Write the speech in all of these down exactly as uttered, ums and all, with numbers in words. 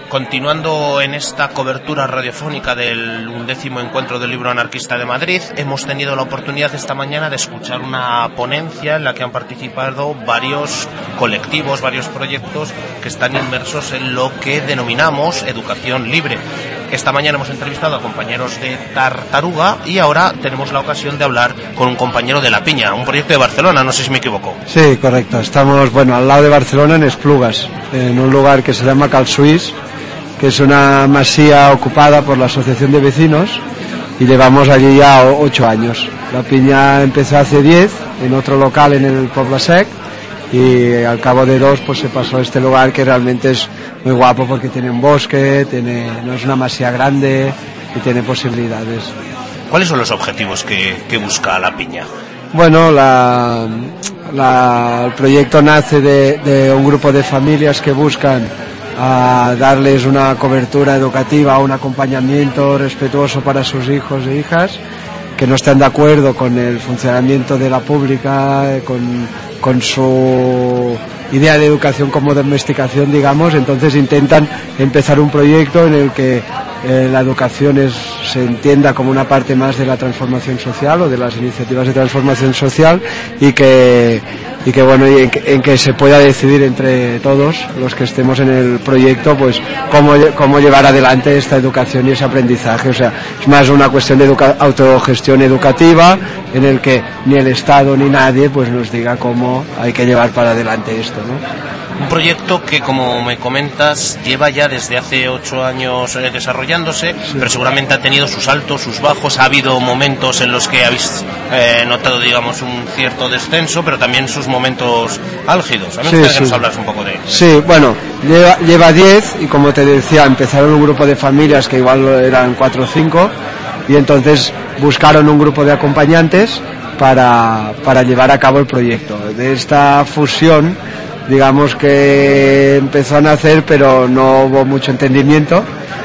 Continuando en esta cobertura radiofónica del undécimo encuentro del libro anarquista de Madrid, hemos tenido la oportunidad esta mañana de escuchar una ponencia en la que han participado varios colectivos, varios proyectos que están inmersos en lo que denominamos educación libre. Esta mañana hemos entrevistado a compañeros de Tartaruga y ahora tenemos la ocasión de hablar con un compañero de La Piña, un proyecto de Barcelona, no sé si me equivoco. Sí, correcto. Estamos, bueno, al lado de Barcelona, en Esplugas, en un lugar que se llama Cal Suís, que es una masía ocupada por la Asociación de Vecinos, y llevamos allí ya ocho años. La Piña empezó hace diez en otro local en el Poble Sec, y al cabo de dos pues se pasó a este lugar, que realmente es muy guapo porque tiene un bosque, tiene, no es una masía grande y tiene posibilidades. ¿Cuáles son los objetivos que, que busca La Piña? Bueno, la, la, el proyecto nace de, de un grupo de familias que buscan a darles una cobertura educativa, un acompañamiento respetuoso para sus hijos e hijas que no están de acuerdo con el funcionamiento de la pública, con, con su idea de educación como domesticación, digamos. Entonces intentan empezar un proyecto en el que eh, la educación es, se entienda como una parte más de la transformación social o de las iniciativas de transformación social, y que y que bueno y en, que, en que se pueda decidir entre todos los que estemos en el proyecto pues cómo, cómo llevar adelante esta educación y ese aprendizaje. O sea, es más una cuestión de educa- autogestión educativa en el que ni el Estado ni nadie pues nos diga cómo hay que llevar para adelante esto, ¿no? Un proyecto que, como me comentas, lleva ya desde hace ocho años eh, desarrollándose, sí. Pero seguramente ha tenido sus altos, sus bajos. Ha habido momentos en los que habéis eh, notado, digamos, un cierto descenso, pero también sus momentos álgidos. A mí me gustaría que nos hablas un poco de ello. Sí, bueno, lleva, lleva diez, y como te decía, empezaron un grupo de familias que igual eran cuatro o cinco, y entonces buscaron un grupo de acompañantes para, para llevar a cabo el proyecto. De esta fusión, digamos que empezó a nacer, pero no hubo mucho entendimiento.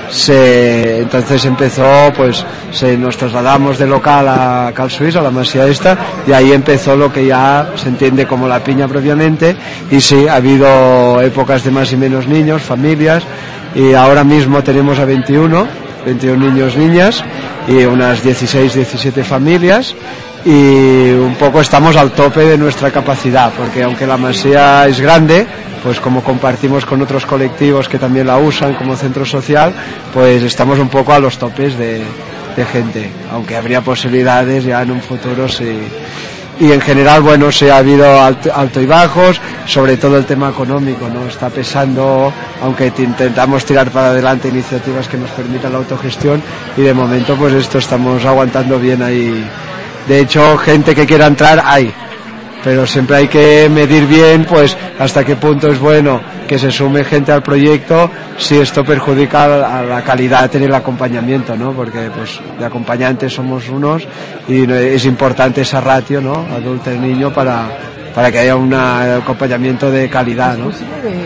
Se, entonces empezó, pues se, nos trasladamos de local a Cal Suís, a la masía esta, y ahí empezó lo que ya se entiende como La Piña propiamente. Y sí, ha habido épocas de más y menos niños, familias, y ahora mismo tenemos a veintiuno niños, niñas, y unas dieciséis, diecisiete familias. Y un poco estamos al tope de nuestra capacidad, porque aunque la masía es grande, pues como compartimos con otros colectivos que también la usan como centro social, pues estamos un poco a los topes de, de gente, aunque habría posibilidades ya en un futuro, sí. Y en general, bueno, sí ha habido alto, alto y bajos, sobre todo el tema económico, ¿no? Está pesando, aunque te intentamos tirar para adelante iniciativas que nos permitan la autogestión, y de momento pues esto estamos aguantando bien ahí. De hecho, gente que quiera entrar hay, pero siempre hay que medir bien pues hasta qué punto es bueno que se sume gente al proyecto, si esto perjudica a la calidad en el acompañamiento, ¿no? Porque pues de acompañantes somos unos y es importante esa ratio, ¿no? Adulto-niño para, para que haya un acompañamiento de calidad, ¿no?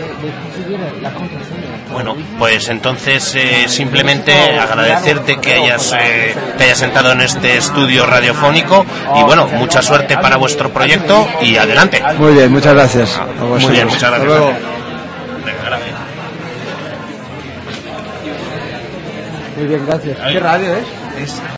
Bueno, pues entonces eh, simplemente agradecerte que hayas eh, te hayas sentado en este estudio radiofónico, y bueno, mucha suerte para vuestro proyecto y adelante. Muy bien, muchas gracias. A Muy bien, muchas gracias. Venga, gracias. Muy bien, gracias. ¿Qué radio es? Es